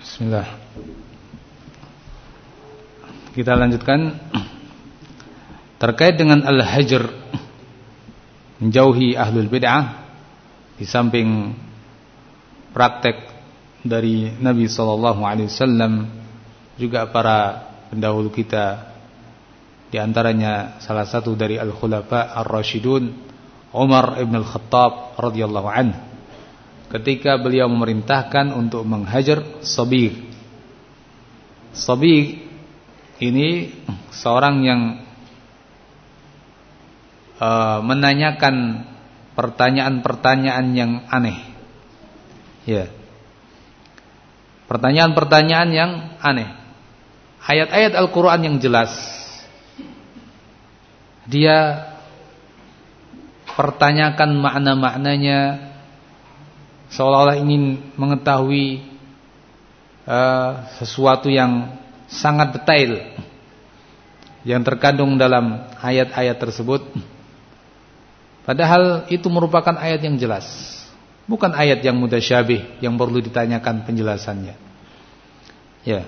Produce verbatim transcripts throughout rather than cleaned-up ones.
Bismillah. Kita lanjutkan terkait dengan al-hajr, menjauhi ahlul bid'ah. Di samping praktek dari Nabi sallallahu alaihi wasallam, juga para pendahulu kita, di antaranya salah satu dari al-khulafa ar-rasyidun Umar ibn al-Khattab radhiyallahu anhu, ketika beliau memerintahkan untuk menghajar sabigh. Sabigh ini seorang yang uh, menanyakan pertanyaan-pertanyaan yang aneh. Ya. Pertanyaan-pertanyaan yang aneh. Ayat-ayat Al-Qur'an yang jelas dia pertanyakan makna-maknanya, seolah-olah ingin mengetahui uh, sesuatu yang sangat detail yang terkandung dalam ayat-ayat tersebut. Padahal itu merupakan ayat yang jelas, bukan ayat yang mutasyabih yang perlu ditanyakan penjelasannya. Ya.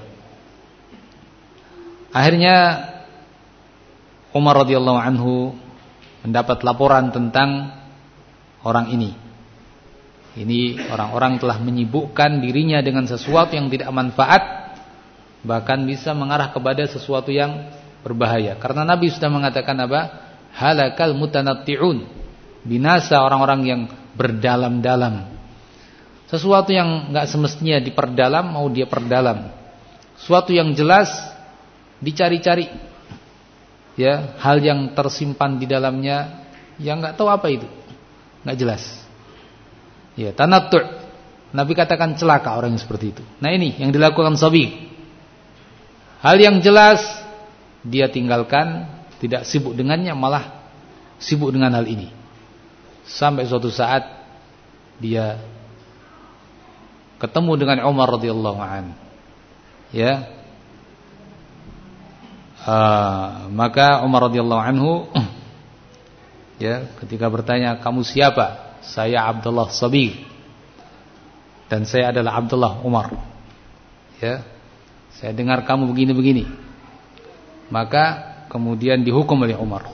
Akhirnya Umar radhiyallahu anhu mendapat laporan tentang orang ini. Ini orang-orang telah menyibukkan dirinya dengan sesuatu yang tidak manfaat, bahkan bisa mengarah kepada sesuatu yang berbahaya. Karena Nabi sudah mengatakan apa? Halakal mutanatti'un. Binasa orang-orang yang berdalam-dalam. Sesuatu yang enggak semestinya diperdalam mau dia perdalam. Sesuatu yang jelas dicari-cari. Ya, hal yang tersimpan di dalamnya yang enggak tahu apa itu. Enggak jelas. Ya, tanattu'. Nabi katakan celaka orang yang seperti itu. Nah, ini yang dilakukan sabigh. Hal yang jelas dia tinggalkan, tidak sibuk dengannya, malah sibuk dengan hal ini. Sampai suatu saat dia ketemu dengan Umar radhiyallahu anhu. Ya. Uh, maka Umar radhiyallahu anhu ya, ketika bertanya, "Kamu siapa?" "Saya Abdullah Sabigh dan saya adalah Abdullah Umar." Ya. "Saya dengar kamu begini-begini." Maka kemudian dihukum oleh Umar.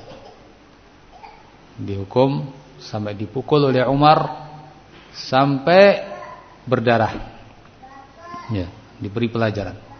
Dihukum sampai dipukul oleh Umar sampai berdarah. Ya, diberi pelajaran.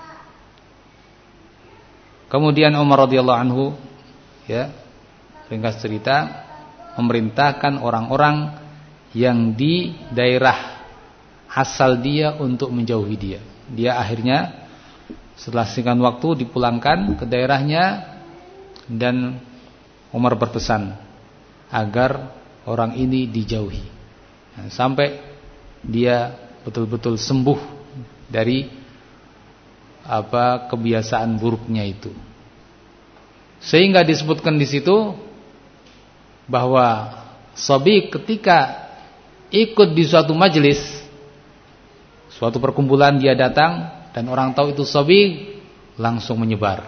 Kemudian Umar radhiyallahu anhu, ya, ringkas cerita, memerintahkan orang-orang yang di daerah asal dia untuk menjauhi dia. Dia akhirnya setelah singkat waktu dipulangkan ke daerahnya, dan Umar berpesan agar orang ini dijauhi, nah, sampai dia betul-betul sembuh dari apa kebiasaan buruknya itu. Sehingga disebutkan di situ bahwa sabigh ketika ikut di suatu majelis, suatu perkumpulan, dia datang dan orang tahu itu sabigh, langsung menyebar.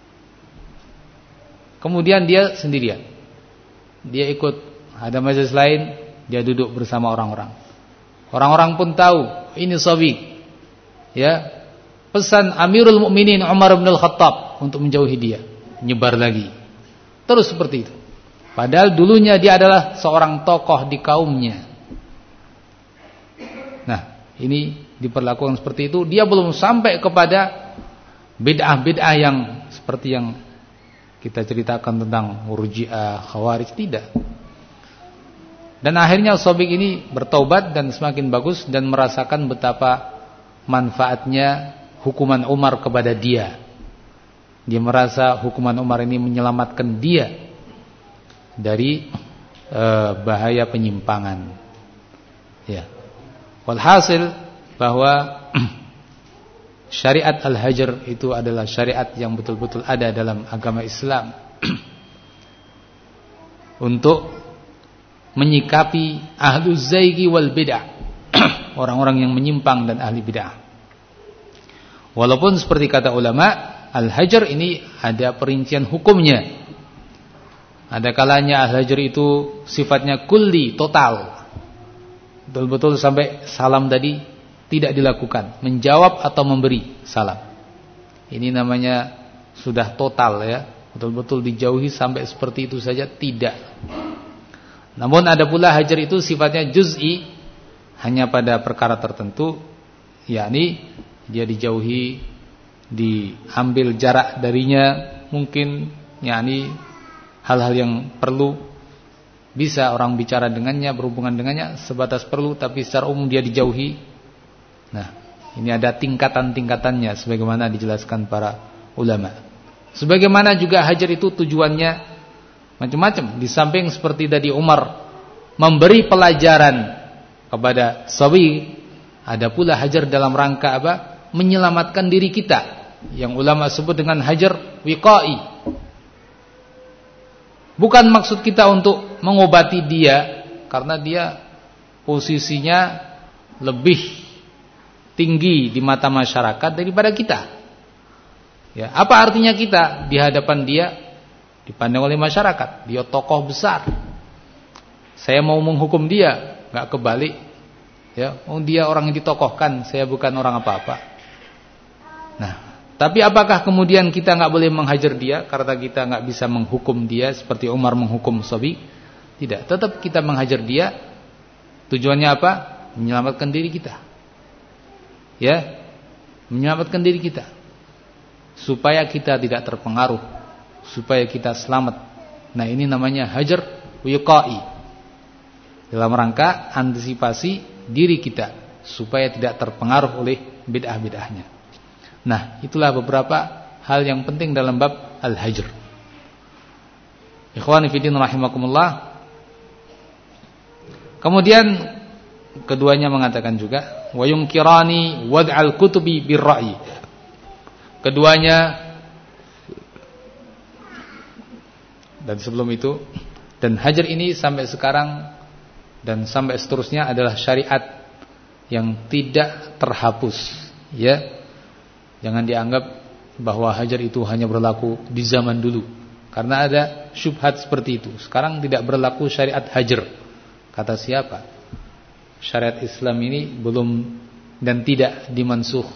Kemudian dia sendirian. Dia ikut ada majelis lain, dia duduk bersama orang-orang. Orang-orang pun tahu ini sabigh. Ya. Pesan Amirul Mukminin Umar bin Al-Khattab untuk menjauhi dia, nyebar lagi. Terus seperti itu. Padahal dulunya dia adalah seorang tokoh di kaumnya. Nah, ini diperlakukan seperti itu. Dia belum sampai kepada bid'ah-bid'ah yang seperti yang kita ceritakan tentang Murji'ah, Khawarij, tidak. Dan akhirnya sabigh ini bertaubat dan semakin bagus, dan merasakan betapa manfaatnya hukuman Umar kepada dia. Dia merasa hukuman Umar ini menyelamatkan dia dari uh, bahaya penyimpangan. Ya. Walhasil bahwa syariat al-hajr itu adalah syariat yang betul-betul ada dalam agama Islam untuk menyikapi ahlu zaigi wal bid'ah, orang-orang yang menyimpang dan ahli bid'ah. Walaupun seperti kata ulama, al-hajr ini ada perincian hukumnya. Ada kalanya al-hajr itu sifatnya kulli, total. Betul-betul sampai salam tadi tidak dilakukan, menjawab atau memberi salam. Ini namanya sudah total ya, betul-betul dijauhi sampai seperti itu saja tidak. Namun ada pula hajar itu sifatnya juz'i, hanya pada perkara tertentu, yakni dia dijauhi, diambil jarak darinya, mungkin yakni hal-hal yang perlu bisa orang bicara dengannya, berhubungan dengannya sebatas perlu, tapi secara umum dia dijauhi. Nah, ini ada tingkatan-tingkatannya sebagaimana dijelaskan para ulama. Sebagaimana juga hajar itu tujuannya macam-macam. Di samping seperti tadi Umar memberi pelajaran kepada sawi, ada pula hajar dalam rangka apa? Menyelamatkan diri kita, yang ulama sebut dengan hajar wiqai. Bukan maksud kita untuk mengobati dia, karena dia posisinya lebih tinggi di mata masyarakat daripada kita. Ya, apa artinya kita di hadapan dia dipandang oleh masyarakat? Dia tokoh besar. Saya mau menghukum dia, nggak kebalik. Ya, oh dia orang yang ditokohkan, saya bukan orang apa-apa. Nah, tapi apakah kemudian kita nggak boleh menghajar dia karena kita nggak bisa menghukum dia seperti Umar menghukum sabi? Tidak, tetap kita menghajar dia. Tujuannya apa? Menyelamatkan diri kita. Ya, menyelamatkan diri kita supaya kita tidak terpengaruh, supaya kita selamat. Nah, ini namanya hajar wiqai, dalam rangka antisipasi diri kita supaya tidak terpengaruh oleh bid'ah-bid'ahnya. Nah, itulah beberapa hal yang penting dalam bab al-hajr. Ikhwani fillah rahimakumullah. Kemudian keduanya mengatakan juga wa yumkirani wad'al kutubi birra'i. Keduanya dan sebelum itu, dan hajar ini sampai sekarang dan sampai seterusnya adalah syariat yang tidak terhapus, ya. Jangan dianggap bahwa hajar itu hanya berlaku di zaman dulu, karena ada syubhat seperti itu. Sekarang tidak berlaku syariat hajar. Kata siapa? Syariat Islam ini belum dan tidak dimansukh.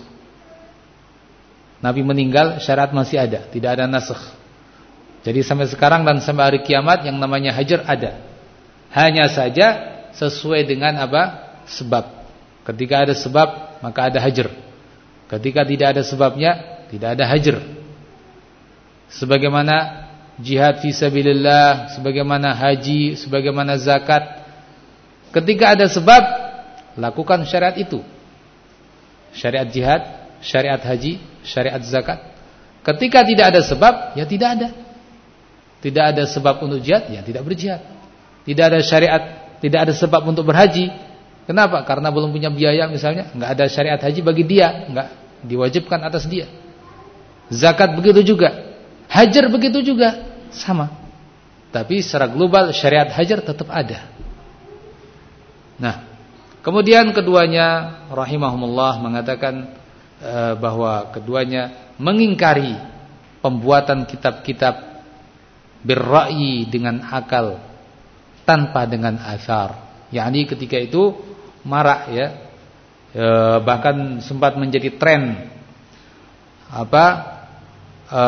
Nabi meninggal, syariat masih ada, tidak ada nasakh. Jadi sampai sekarang dan sampai hari kiamat yang namanya hajar ada. Hanya saja sesuai dengan apa? Sebab. Ketika ada sebab, maka ada hajar. Ketika tidak ada sebabnya, tidak ada hajar. Sebagaimana jihad fisabilillah, sebagaimana haji, sebagaimana zakat. Ketika ada sebab, lakukan syariat itu. Syariat jihad, syariat haji, syariat zakat. Ketika tidak ada sebab, ya tidak ada. Tidak ada sebab untuk jihad, ya tidak berjihad. Tidak ada syariat, tidak ada sebab untuk berhaji. Kenapa? Karena belum punya biaya misalnya, enggak ada syariat haji bagi dia, enggak diwajibkan atas dia. Zakat begitu juga. Hajar begitu juga, sama. Tapi secara global syariat hajar tetap ada. Nah, kemudian keduanya rahimahumullah mengatakan e, bahwa keduanya mengingkari pembuatan kitab-kitab birra'i dengan akal tanpa dengan athar. Yakni ketika itu marak ya, e, bahkan sempat menjadi tren apa e,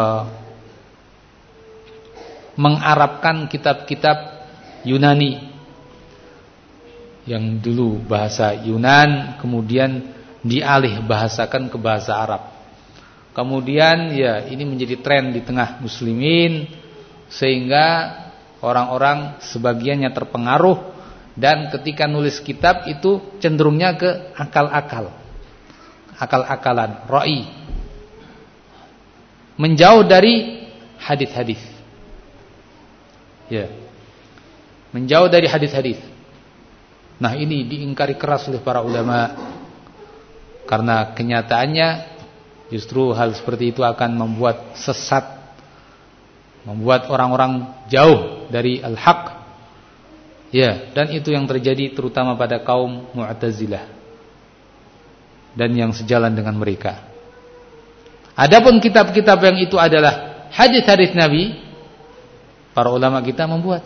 mengarabkan kitab-kitab Yunani yang dulu bahasa Yunan, kemudian dialih bahasakan ke bahasa Arab. Kemudian ya ini menjadi tren di tengah muslimin, sehingga orang-orang sebagiannya terpengaruh, dan ketika nulis kitab itu cenderungnya ke akal-akal, akal-akalan, ra'i, menjauh dari hadis-hadis. Ya, menjauh dari hadis-hadis. Nah, ini diingkari keras oleh para ulama, karena kenyataannya justru hal seperti itu akan membuat sesat, membuat orang-orang jauh dari al-haq. Ya, dan itu yang terjadi terutama pada kaum Mu'tazilah dan yang sejalan dengan mereka. Adapun kitab-kitab yang itu adalah hadis-hadis Nabi, para ulama kita membuat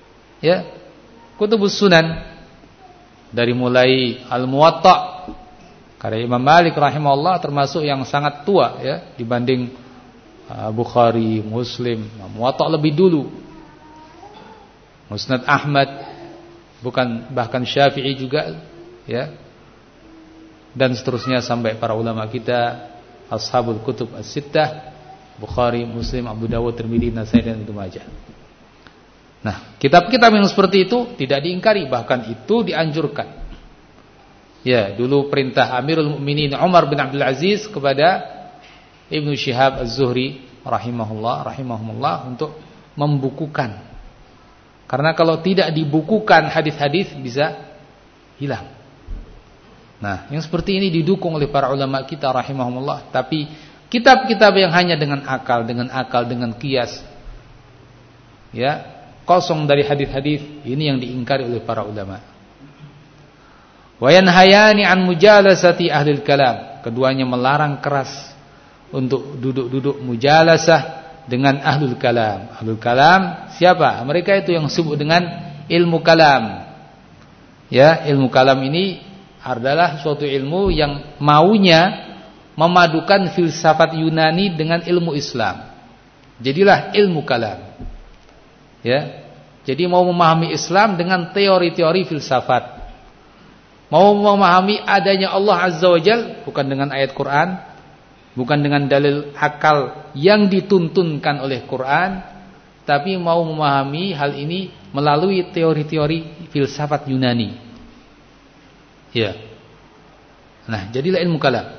ya, kutubus sunan, dari mulai Al-Muwatta Karena Imam Malik rahimahullah termasuk yang sangat tua ya dibanding uh, Bukhari, Muslim, Muwatta lebih dulu. Musnad Ahmad, bukan bahkan Syafi'i juga ya. Dan seterusnya sampai para ulama kita ashabul kutub as-sittah, Bukhari, Muslim, Abu Dawud, Tirmidzi, Nasai dan Ibnu Majah. Nah, kitab-kitab yang seperti itu tidak diingkari, bahkan itu dianjurkan. Ya, dulu perintah Amirul Mukminin Umar bin Abdul Aziz kepada Ibnu Syihab Az-Zuhri rahimahullah rahimahumullah untuk membukukan. Karena kalau tidak dibukukan hadis-hadis bisa hilang. Nah, yang seperti ini didukung oleh para ulama kita rahimahumullah, tapi kitab-kitab yang hanya dengan akal, dengan akal, dengan qiyas, ya, kosong dari hadis-hadis, ini yang diingkari oleh para ulama. Wa yanhayani an mujalasati ahlil kalam. Keduanya melarang keras untuk duduk-duduk mujalasah dengan ahlul kalam. Ahlul kalam siapa? Mereka itu yang sibuk dengan ilmu kalam. Ya, ilmu kalam ini adalah suatu ilmu yang maunya memadukan filsafat Yunani dengan ilmu Islam. Jadilah ilmu kalam. Ya. Jadi mau memahami Islam dengan teori-teori filsafat. Mau memahami adanya Allah Azza wa Jalla bukan dengan ayat Quran, bukan dengan dalil akal yang dituntunkan oleh Quran, tapi mau memahami hal ini melalui teori-teori filsafat Yunani. Ya. Nah, jadilah ilmu kalam.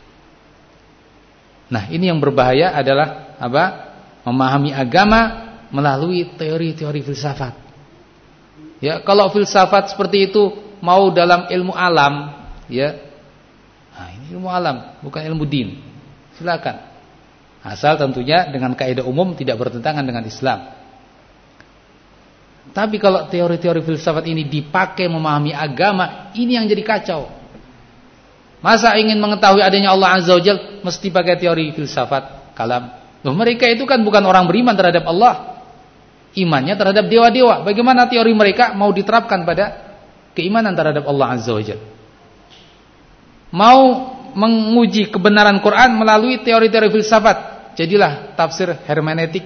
Nah, ini yang berbahaya adalah apa? Memahami agama melalui teori-teori filsafat. Ya, kalau filsafat seperti itu mau dalam ilmu alam, ya. Nah, ini ilmu alam, bukan ilmu din. Silakan. Asal tentunya dengan kaidah umum tidak bertentangan dengan Islam. Tapi kalau teori-teori filsafat ini dipakai memahami agama, ini yang jadi kacau. Masa ingin mengetahui adanya Allah Azza wa Jalla mesti pakai teori filsafat kalam? Loh, mereka itu kan bukan orang beriman terhadap Allah. Imannya terhadap dewa-dewa. Bagaimana teori mereka mau diterapkan pada keimanan terhadap Allah Azza wa Jalla? Mau menguji kebenaran Quran melalui teori-teori filsafat, jadilah tafsir hermeneutik.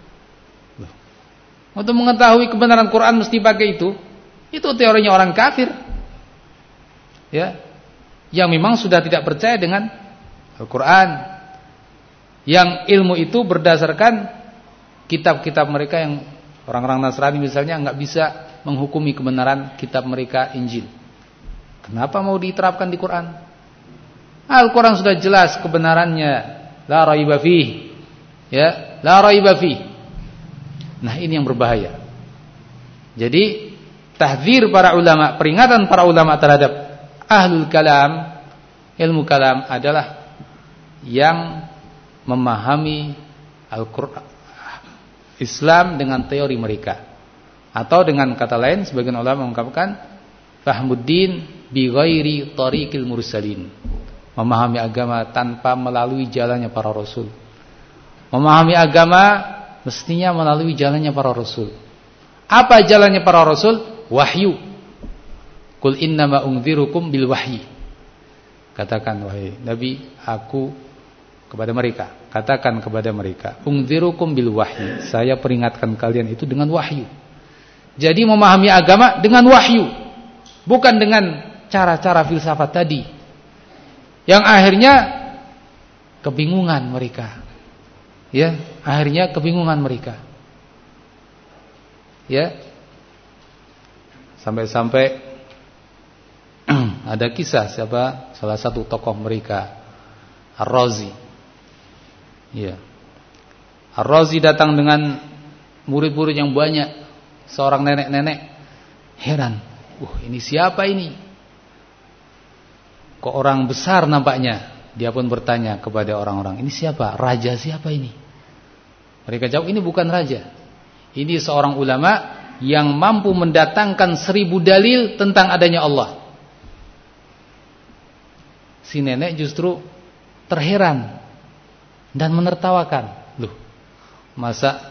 Untuk mengetahui kebenaran Quran mesti pakai itu. Itu teorinya orang kafir. Ya. Yang memang sudah tidak percaya dengan Al-Quran. Yang ilmu itu berdasarkan kitab-kitab mereka yang orang-orang Nasrani misalnya enggak bisa menghukumi kebenaran kitab mereka Injil. Kenapa mau diterapkan di Quran? Al-Quran sudah jelas kebenarannya, la raiba fih. Ya, la raiba fih. Nah, ini yang berbahaya. Jadi tahdzir para ulama, peringatan para ulama terhadap ahlul kalam, ilmu kalam adalah yang memahami Al-Quran, Islam dengan teori mereka. Atau dengan kata lain sebagian ulama mengungkapkan fahmuddin bi ghairi tariqil mursalin. Memahami agama tanpa melalui jalannya para rasul. Memahami agama mestinya melalui jalannya para rasul. Apa jalannya para rasul? Wahyu. Qul innama unzirukum bil wahyi. Katakan wahai Nabi, aku kepada mereka, katakan kepada mereka, unzirukum bil wahyi. Saya peringatkan kalian itu dengan wahyu. Jadi memahami agama dengan wahyu, bukan dengan cara-cara filsafat tadi, yang akhirnya kebingungan mereka. Ya, akhirnya kebingungan mereka. Ya, sampai-sampai ada kisah siapa salah satu tokoh mereka, Ar-Razi. Ya, Ar-Razi datang dengan murid-murid yang banyak. Seorang nenek-nenek heran, uh ini siapa ini? Kok orang besar nampaknya? Dia pun bertanya kepada orang-orang, ini siapa? Raja siapa ini? Mereka jawab, ini bukan raja. Ini seorang ulama yang mampu mendatangkan seribu dalil tentang adanya Allah. Si nenek justru terheran dan menertawakan. Loh, masa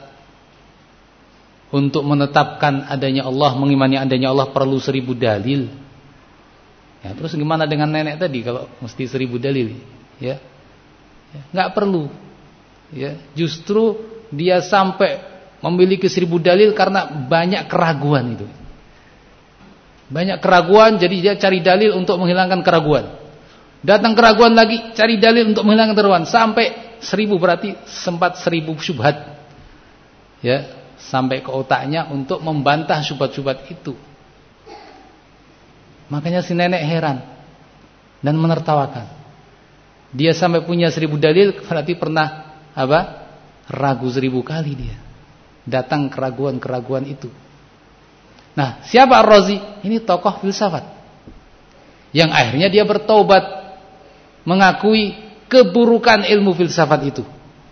untuk menetapkan adanya Allah, mengimani adanya Allah perlu seribu dalil? Ya, terus gimana dengan nenek tadi kalau mesti seribu dalil? Ya, nggak perlu. Ya, justru dia sampai memiliki seribu dalil karena banyak keraguan itu. Banyak keraguan, jadi dia cari dalil untuk menghilangkan keraguan. Datang keraguan lagi, cari dalil untuk menghilangkan keraguan. Sampai seribu, berarti sempat seribu syubhat. Ya, sampai ke otaknya untuk membantah syubhat-syubhat itu. Makanya si nenek heran dan menertawakan. Dia sampai punya seribu dalil, berarti pernah apa? Ragu seribu kali dia. Datang keraguan-keraguan itu. Nah, siapa Ar-Razi? Ini tokoh filsafat. Yang akhirnya dia bertaubat, mengakui keburukan ilmu filsafat itu.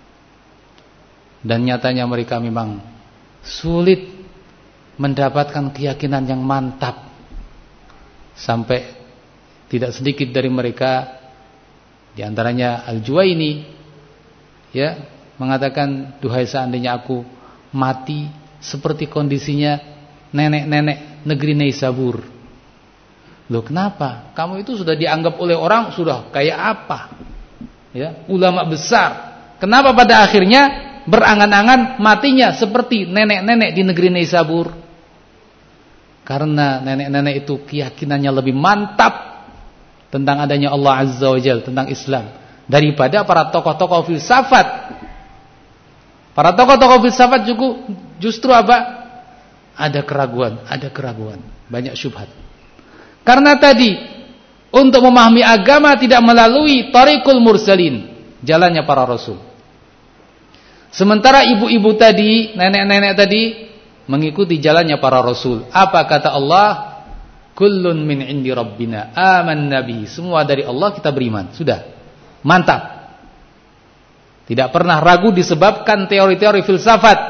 Dan nyatanya mereka memang sulit mendapatkan keyakinan yang mantap. Sampai tidak sedikit dari mereka, di antaranya Al-Juwaini, ya, mengatakan, duhai seandainya aku mati seperti kondisinya nenek-nenek negeri Naisabur. Loh, kenapa? Kamu itu sudah dianggap oleh orang sudah kayak apa? Ya, ulama besar. Kenapa pada akhirnya berangan-angan matinya seperti nenek-nenek di negeri Naisabur? Karena nenek-nenek itu keyakinannya lebih mantap tentang adanya Allah Azza wa Jalla, tentang Islam, daripada para tokoh-tokoh filsafat. Para tokoh-tokoh filsafat juga justru apa? Ada keraguan, ada keraguan, banyak syubhat. Karena tadi untuk memahami agama tidak melalui thariqul mursalin, jalannya para rasul. Sementara ibu-ibu tadi, nenek-nenek tadi mengikuti jalannya para rasul. Apa kata Allah? Kullun min indi rabbina amanna bihi. Semua dari Allah kita beriman. Sudah. Mantap. Tidak pernah ragu disebabkan teori-teori filsafat.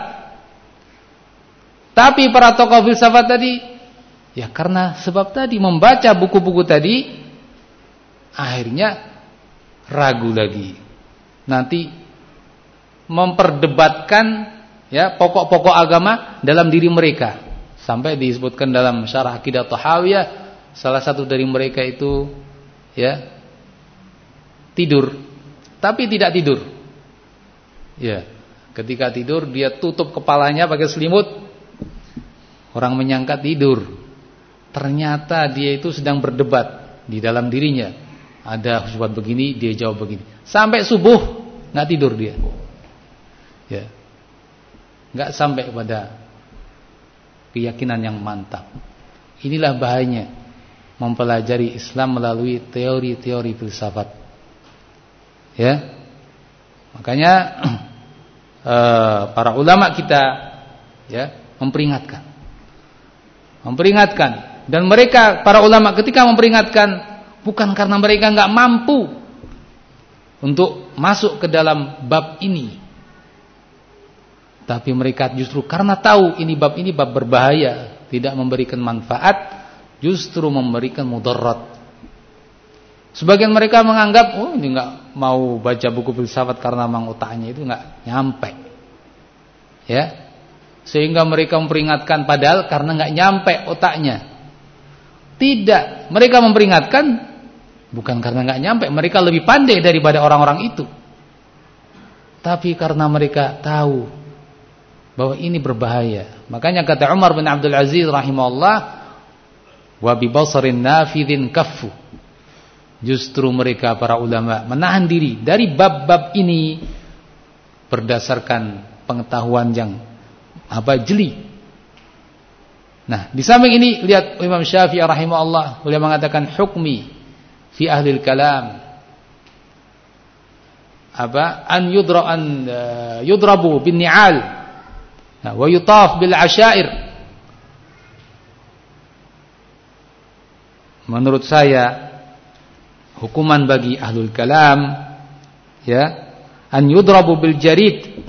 Tapi para tokoh filsafat tadi, ya karena sebab tadi membaca buku-buku tadi, akhirnya ragu lagi. Nanti memperdebatkan ya pokok-pokok agama dalam diri mereka, sampai disebutkan dalam syarah Aqidah Tahawiyah, salah satu dari mereka itu ya tidur, tapi tidak tidur. Ya, ketika tidur dia tutup kepalanya pakai selimut. Orang menyangka tidur, ternyata dia itu sedang berdebat di dalam dirinya. Ada syubhat begini, dia jawab begini. Sampai subuh nggak tidur dia. Ya. Enggak sampai kepada keyakinan yang mantap. Inilah bahayanya mempelajari Islam melalui teori-teori filsafat. Ya. Makanya eh, para ulama kita ya memperingatkan. Memperingatkan, dan mereka para ulama ketika memperingatkan bukan karena mereka enggak mampu untuk masuk ke dalam bab ini. Tapi mereka justru karena tahu ini bab ini bab berbahaya, tidak memberikan manfaat, justru memberikan mudarat. Sebagian mereka menganggap, oh ini enggak mau baca buku filsafat karena memang otaknya itu enggak nyampe. Ya. Sehingga mereka memperingatkan padahal karena enggak nyampe otaknya. Tidak, mereka memperingatkan bukan karena enggak nyampe, mereka lebih pandai daripada orang-orang itu. Tapi karena mereka tahu bahwa ini berbahaya. Makanya kata Umar bin Abdul Aziz rahimahullah, wa bi basarin nafidhin kaffu. Justru mereka para ulama menahan diri dari bab-bab ini berdasarkan pengetahuan yang apa jeli. Nah, di samping ini lihat Imam Syafi'i rahimahullah, beliau mengatakan hukmi fi ahli kalam apa an yudra an uh, yudrabu bin ni'al nah, wa yutaf bil asyair. Menurut saya hukuman bagi ahlul kalam ya an yudrabu bil jarid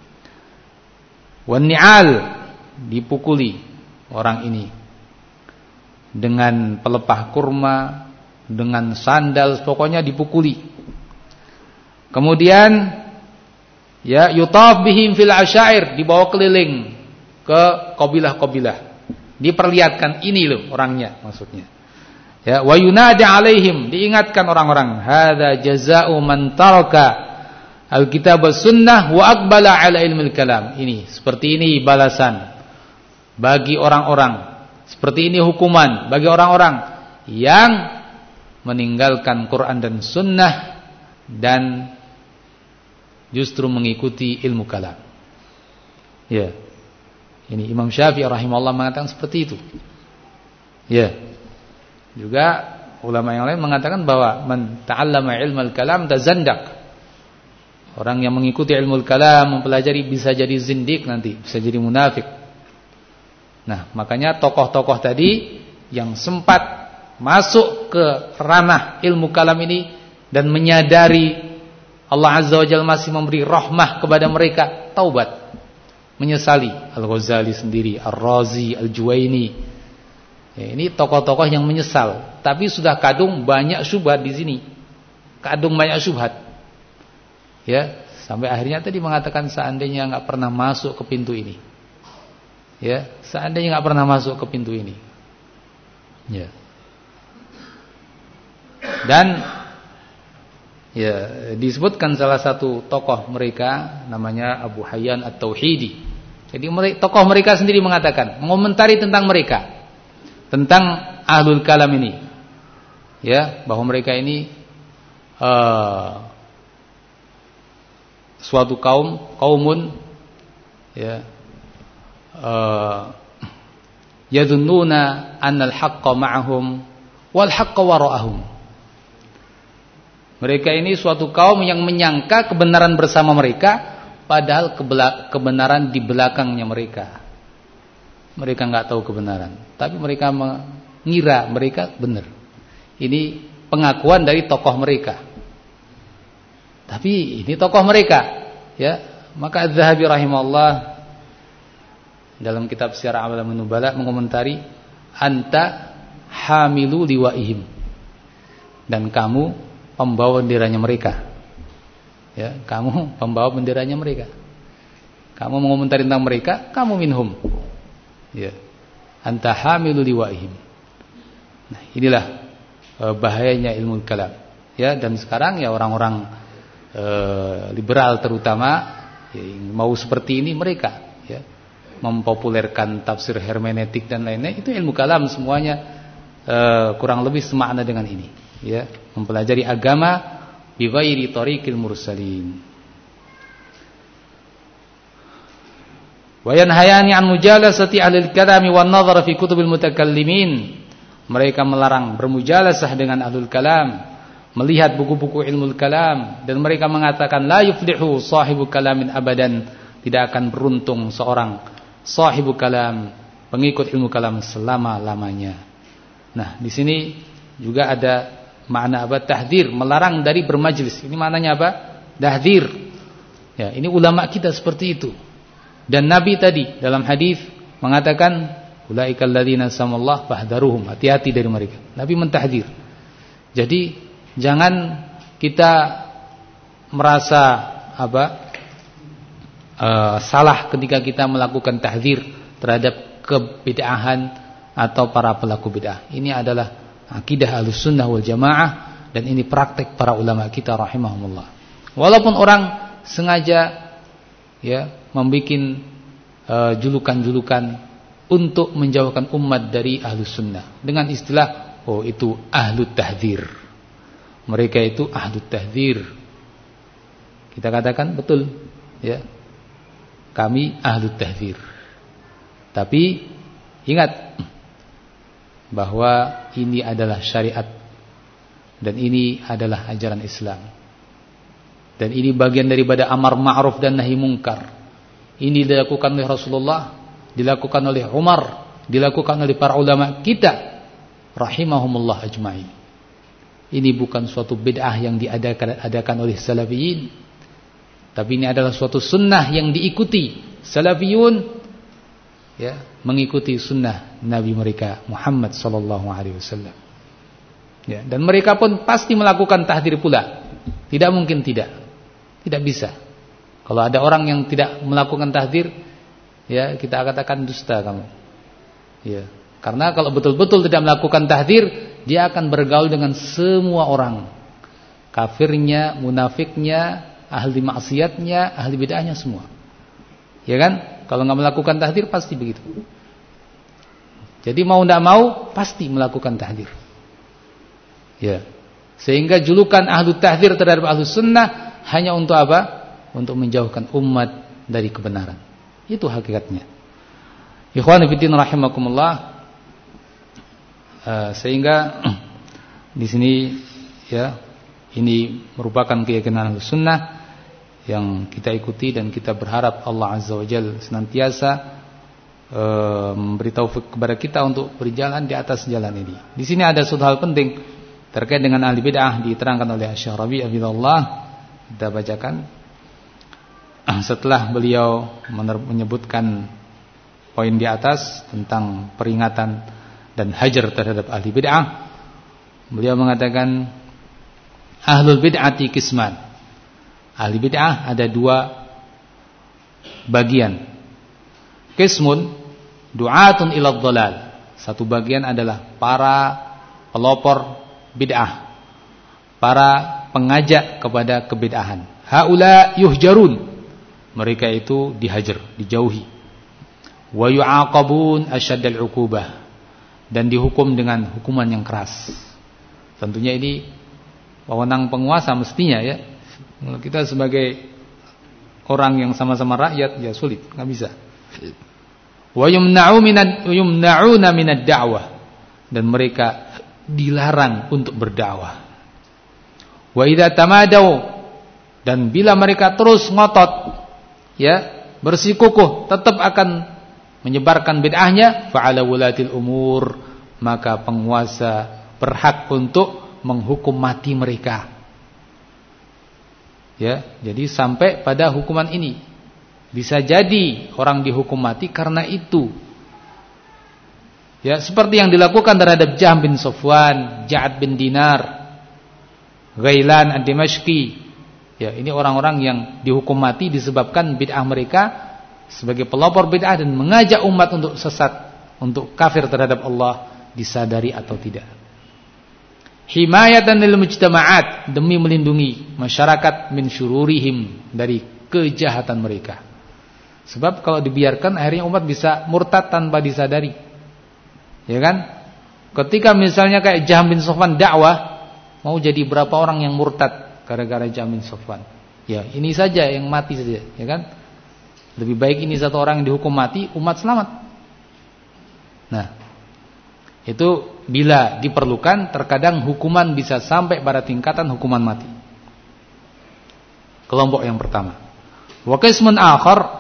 wan ni'al, dipukuli orang ini dengan pelepah kurma, dengan sandal, pokoknya dipukuli. Kemudian ya yutaf bihim fil asyair, dibawa keliling ke kabilah-kabilah, diperlihatkan ini loh orangnya, maksudnya Ya, wa yunadi alaihim, diingatkan orang-orang, hadza jazaa'u man taraka al-kitab was-sunnah wa aqbala 'ala ilmil kalam. Ini, seperti ini balasan bagi orang-orang, seperti ini hukuman bagi orang-orang yang meninggalkan Quran dan sunnah dan justru mengikuti ilmu kalam. Ya. Ini Imam Syafi'i rahimahullah mengatakan seperti itu. Ya. Juga ulama yang lain mengatakan bahwa man ta'allama ilmal kalam tazandaq. Orang yang mengikuti ilmu kalam, mempelajari, bisa jadi zindik nanti, bisa jadi munafik. Nah, makanya tokoh-tokoh tadi yang sempat masuk ke ranah ilmu kalam ini dan menyadari Allah Azza wa Jalla masih memberi rahmah kepada mereka, taubat, menyesali. Al-Ghazali sendiri, Ar-Razi, Al-Juwaini. Ya, ini tokoh-tokoh yang menyesal, tapi sudah kadung banyak syubhat di sini. Kadung banyak syubhat. Ya, sampai akhirnya tadi mengatakan seandainya enggak pernah masuk ke pintu ini. Ya, seandainya enggak pernah masuk ke pintu ini. Ya. Dan ya, disebutkan salah satu tokoh mereka namanya Abu Hayyan At-Tauhidi. Jadi mereka, tokoh mereka sendiri mengatakan, mengomentari tentang mereka, tentang ahlul kalam ini, ya, bahwa mereka ini uh, suatu kaum, kaumun, ya, uh, yadhunnuna annal haqqa ma'ahum wal haqqa wara'ahum. Mereka ini suatu kaum yang menyangka kebenaran bersama mereka, padahal kebenaran di belakangnya mereka. Mereka enggak tahu kebenaran, tapi mereka mengira mereka benar. Ini pengakuan dari tokoh mereka. Tapi ini tokoh mereka, ya. Maka Az-Zahabi rahimahullah dalam kitab Syiar A'lamun Nubala mengomentari, anta hamilu liwaihim, dan kamu pembawa benderanya mereka. Ya, kamu pembawa benderanya mereka. Kamu mengomentari tentang mereka, kamu minhum. Ya, anta hamilu liwaihim. Nah, inilah e, bahayanya ilmu kalam. Ya, dan sekarang ya orang-orang e, liberal terutama ya, mau seperti ini mereka, ya, mempopulerkan tafsir hermeneutik dan lainnya, itu ilmu kalam semuanya e, kurang lebih semakna dengan ini. Ya, mempelajari agama bi ghairi tariqil mursalin. Wa yanhayani an mujalasati ahlil kalami wan nadhar fi kutubil mutakallimin. Mereka melarang bermujalasah dengan ahlul kalam, melihat buku-buku ilmu kalam, dan mereka mengatakan la yuflihu sahibu kalamin abadan, tidak akan beruntung seorang sahibu kalam, pengikut ilmu kalam selama-lamanya. Nah, di sini juga ada makna apa? Tahdzir, melarang dari bermajlis. Ini maknanya apa? Tahdzir. Ya, ini ulama kita seperti itu. Dan Nabi tadi dalam hadis mengatakan ulaikal ladzina samallahu fahdharuhum, hati-hati dari mereka. Nabi mentahdzir. Jadi jangan kita merasa apa? Uh, salah ketika kita melakukan tahdzir terhadap kebid'ahan atau para pelaku bid'ah. Ini adalah akidah Ahlussunnah wal Jamaah, dan ini praktek para ulama kita rahimahumullah. Walaupun orang sengaja ya membuat uh, julukan-julukan untuk menjauhkan umat dari Ahlus Sunnah dengan istilah, oh itu Ahlut Tahdzir, mereka itu Ahlut Tahdzir. Kita katakan betul, ya, kami Ahlut Tahdzir. Tapi ingat bahwa ini adalah syariat dan ini adalah ajaran Islam. Dan ini bagian daripada amar ma'ruf dan nahi mungkar. Ini dilakukan oleh Rasulullah, dilakukan oleh Umar, dilakukan oleh para ulama kita rahimahumullah ajma'in. Ini bukan suatu bid'ah yang diadakan oleh salafiyin, tapi ini adalah suatu sunnah yang diikuti. Salafiyun ya, mengikuti sunnah Nabi mereka Muhammad sallallahu alaihi wasallam. Ya, dan mereka pun pasti melakukan tahdzir pula. Tidak mungkin tidak. Tidak bisa. Kalau ada orang yang tidak melakukan tahdzir, ya kita katakan dusta kamu. Ya, karena kalau betul-betul tidak melakukan tahdzir, dia akan bergaul dengan semua orang. Kafirnya, munafiknya, ahli maksiatnya, ahli bid'ahnya semua. Ya kan? Kalau enggak melakukan tahdzir pasti begitu. Jadi mau enggak mau pasti melakukan tahdzir. Ya. Sehingga julukan ahlu tahdzir terhadap ahlu sunnah hanya untuk apa? Untuk menjauhkan umat dari kebenaran. Itu hakikatnya. Ikhwani fillah rahimakumullah. Uh, sehingga di sini ya, ini merupakan keyakinan ahlu sunnah yang kita ikuti dan kita berharap Allah Azza wa Jalla senantiasa uh, memberi taufik kepada kita untuk berjalan di atas jalan ini. Di sini ada suatu hal penting terkait dengan ahli bid'ah, diterangkan oleh Asy-Syarabi hafizahullah. Kita bacakan. Setelah beliau menyebutkan poin di atas tentang peringatan dan hajar terhadap ahli bid'ah, beliau mengatakan ahlul bid'ati qisman. Ahli bid'ah ada dua bagian. Qismun du'atun ila dhalal. Satu bagian adalah para pelopor bid'ah, para pengajak kepada kebid'ahan. Haula yuhjarun. Mereka itu dihajar, dijauhi. Wa yu'aqabun asyaddal 'uqubah, dan dihukum dengan hukuman yang keras. Tentunya ini wewenang penguasa mestinya ya. Kalau kita sebagai orang yang sama-sama rakyat ya sulit, enggak bisa. Wa yumna'u minad yumna'una minad da'wah, dan mereka dilarang untuk berdakwah. Wa idza tamadau, dan bila mereka terus ngotot ya, bersikukuh tetap akan menyebarkan bid'ahnya, fa'ala wulatil umur, maka penguasa berhak untuk menghukum mati mereka. Ya, jadi sampai pada hukuman ini. Bisa jadi orang dihukum mati karena itu. Ya, seperti yang dilakukan terhadap Jahm bin Safwan, Ja'ad bin Dinar, Ghailan ad-Dimashqi. Ya, ini orang-orang yang dihukum mati disebabkan bid'ah mereka sebagai pelopor bid'ah dan mengajak umat untuk sesat, untuk kafir terhadap Allah, disadari atau tidak. Himayatan lil mujtama'at, demi melindungi masyarakat min syururihim, dari kejahatan mereka. Sebab kalau dibiarkan akhirnya umat bisa murtad tanpa disadari. Ya kan? Ketika misalnya kayak Jahm bin Safwan dakwah, mau jadi berapa orang yang murtad gara-gara Jahm bin Safwan. Ya, ini saja yang mati saja, ya kan? Lebih baik ini satu orang yang dihukum mati, umat selamat. Nah, itu bila diperlukan, terkadang hukuman bisa sampai pada tingkatan hukuman mati. Kelompok yang pertama. Wa qismun akhar,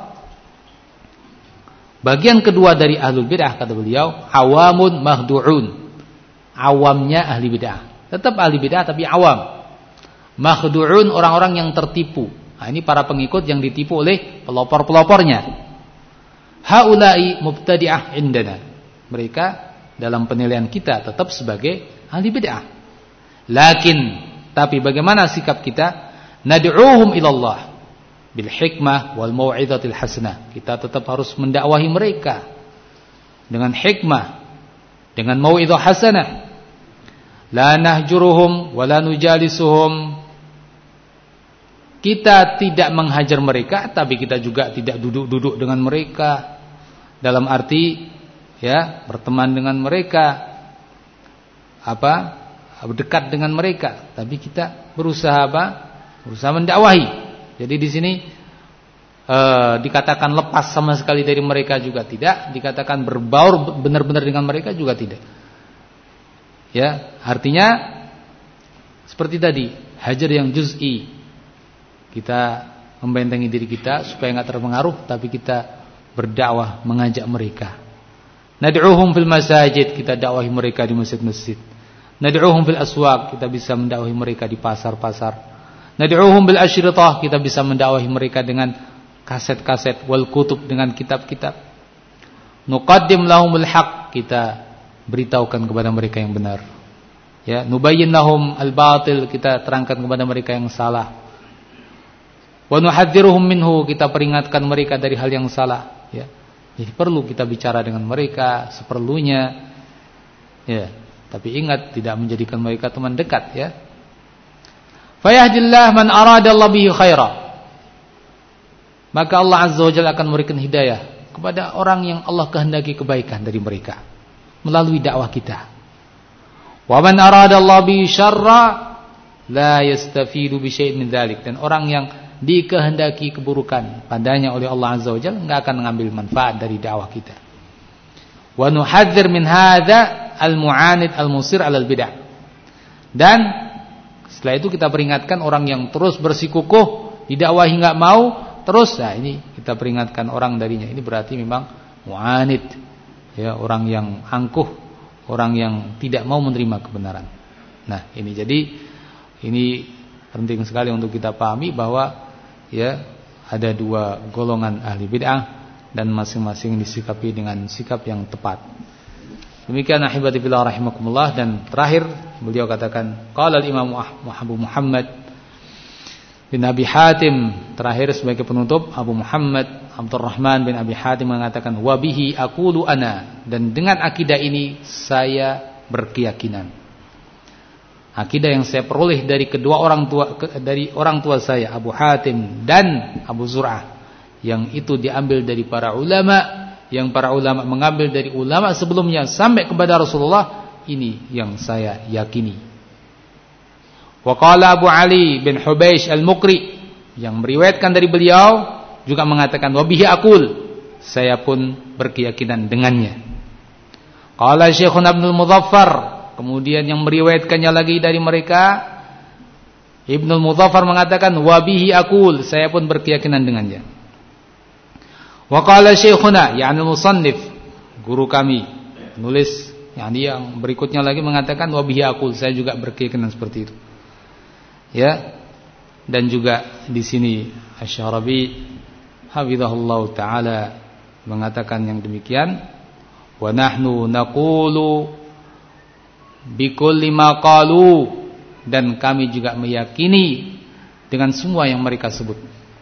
bagian kedua dari ahlul bid'ah, kata beliau, awamun mahdu'un. Awamnya ahli bid'ah. Tetap ahli bid'ah tapi awam. Mahdu'un, orang-orang yang tertipu. Nah, ini para pengikut yang ditipu oleh pelopor-pelopornya. Haula'i mubtadi'ah indana. Mereka dalam penilaian kita tetap sebagai ahli bid'ah. Lakin, tapi bagaimana sikap kita? Nad'uuhum ilallah bil hikmah wal mau'izatil hasanah. Kita tetap harus mendakwahi mereka dengan hikmah, dengan mau'izah hasanah. La nahjuruhum wa la nujalisuhum. Kita tidak menghajar mereka, tapi kita juga tidak duduk-duduk dengan mereka. Dalam arti ya, berteman dengan mereka, apa? Berdekat dengan mereka, tapi kita berusaha apa? Berusaha mendakwahi. Jadi di sini e, dikatakan lepas sama sekali dari mereka juga tidak, dikatakan berbaur benar-benar dengan mereka juga tidak. Ya, artinya seperti tadi, hajar yang juz'i. Kita membentengi diri kita supaya enggak terpengaruh, tapi kita berdakwah mengajak mereka. Nad'uuhum fil masajid, kita dakwahi mereka di masjid-masjid. Nad'uuhum fil aswaq, kita bisa mendakwahi mereka di pasar-pasar. Nad'uuhum bil asyritah, kita bisa mendakwahi mereka dengan kaset-kaset, wal kutub, dengan kitab-kitab. Nuqaddim lahumul haq, kita beritahukan kepada mereka yang benar. Ya, nubayyin lahum al-batil, kita terangkan kepada mereka yang salah. Wa nuhadziruhum minhu, kita peringatkan mereka dari hal yang salah, ya. Jadi perlu kita bicara dengan mereka seperlunya, ya. Tapi ingat, tidak menjadikan mereka teman dekat ya. Fayahdillah man aradallahu bihi khaira. Maka Allah Azza wa Jalla akan memberikan hidayah kepada orang yang Allah kehendaki kebaikan dari mereka melalui dakwah kita. Wa man aradallahu bihi syarra la yastafidu bi syai'in min dzalik. Dan orang yang dikehendaki keburukan padanya oleh Allah Azza wa Jalla enggak akan mengambil manfaat dari dakwah kita. Wa nuhadzir min hadza al-mu'anid al-musir 'alal bid'ah. Dan setelah itu kita peringatkan orang yang terus bersikukuh didakwahi enggak mau, terus nah ini kita peringatkan orang darinya. Ini berarti memang mu'anid, ya, orang yang angkuh, orang yang tidak mau menerima kebenaran. Nah, ini jadi ini penting sekali untuk kita pahami bahwa ya ada dua golongan ahli bid'ah dan masing-masing disikapi dengan sikap yang tepat. Demikian ahibati fillah rahimakumullah. Dan terakhir beliau katakan qala al-imam Abu Muhammad bin Abi Hatim, terakhir sebagai penutup Abu Muhammad Abdurrahman bin Abi Hatim mengatakan wa bihi aqulu ana, dan dengan akidah ini saya berkeyakinan. Akidah yang saya peroleh dari kedua orang tua dari orang tua saya Abu Hatim dan Abu Zur'ah, yang itu diambil dari para ulama, yang para ulama mengambil dari ulama sebelumnya sampai kepada Rasulullah, ini yang saya yakini. Wa qala Abu Ali bin Hubaish al-Mukri, yang meriwayatkan dari beliau juga mengatakan wa bihi aqul, saya pun berkeyakinan dengannya. Qala Syekhuna Ibnu Mudzaffar, kemudian yang meriwayatkannya lagi dari mereka Ibnu Mudzaffar mengatakan wa bihi aqul, saya pun berkeyakinan dengannya. Wa qala Syekhuna, yani musannif, guru kami penulis yani yang berikutnya lagi mengatakan wa bihi aqul, saya juga berkeyakinan seperti itu. Ya. Dan juga di sini Asy-Syarabi hafizahullahu taala mengatakan yang demikian, wa nahnu naqulu bi kulli ma qalu, dan kami juga meyakini dengan semua yang mereka sebut.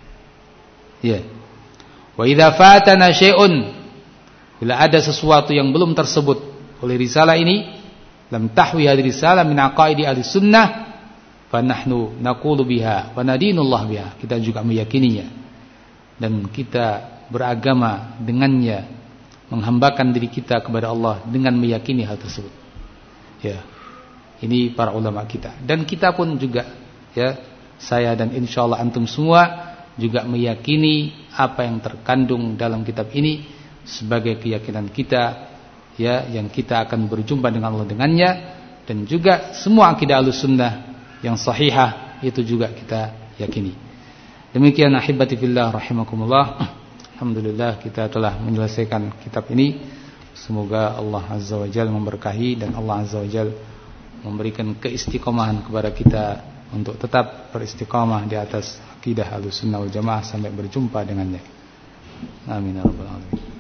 Ya. Wa idza fatana syai'un, bila ada sesuatu yang belum tersebut oleh risalah ini, lam tahwi hadhihi risalah min aqaidi ahlussunnah, fa nahnu naqulu biha wa nadinullah biha, kita juga meyakininya dan kita beragama dengannya, menghambakan diri kita kepada Allah dengan meyakini hal tersebut. Ya. Ini para ulama kita, dan kita pun juga ya, saya dan insyaallah antum semua juga meyakini apa yang terkandung dalam kitab ini sebagai keyakinan kita, ya, yang kita akan berjumpa dengan Allah dengannya, dan juga semua akidah Ahlussunnah yang sahihah itu juga kita yakini. Demikian ahibati fillah rahimakumullah. Alhamdulillah kita telah menyelesaikan kitab ini. Semoga Allah Azza wa Jalla memberkahi dan Allah Azza wa Jalla memberikan keistiqomahan kepada kita untuk tetap beristiqamah di atas akidah Ahlussunnah wal Jamaah sampai berjumpa dengannya. Amin ya rabbal alamin.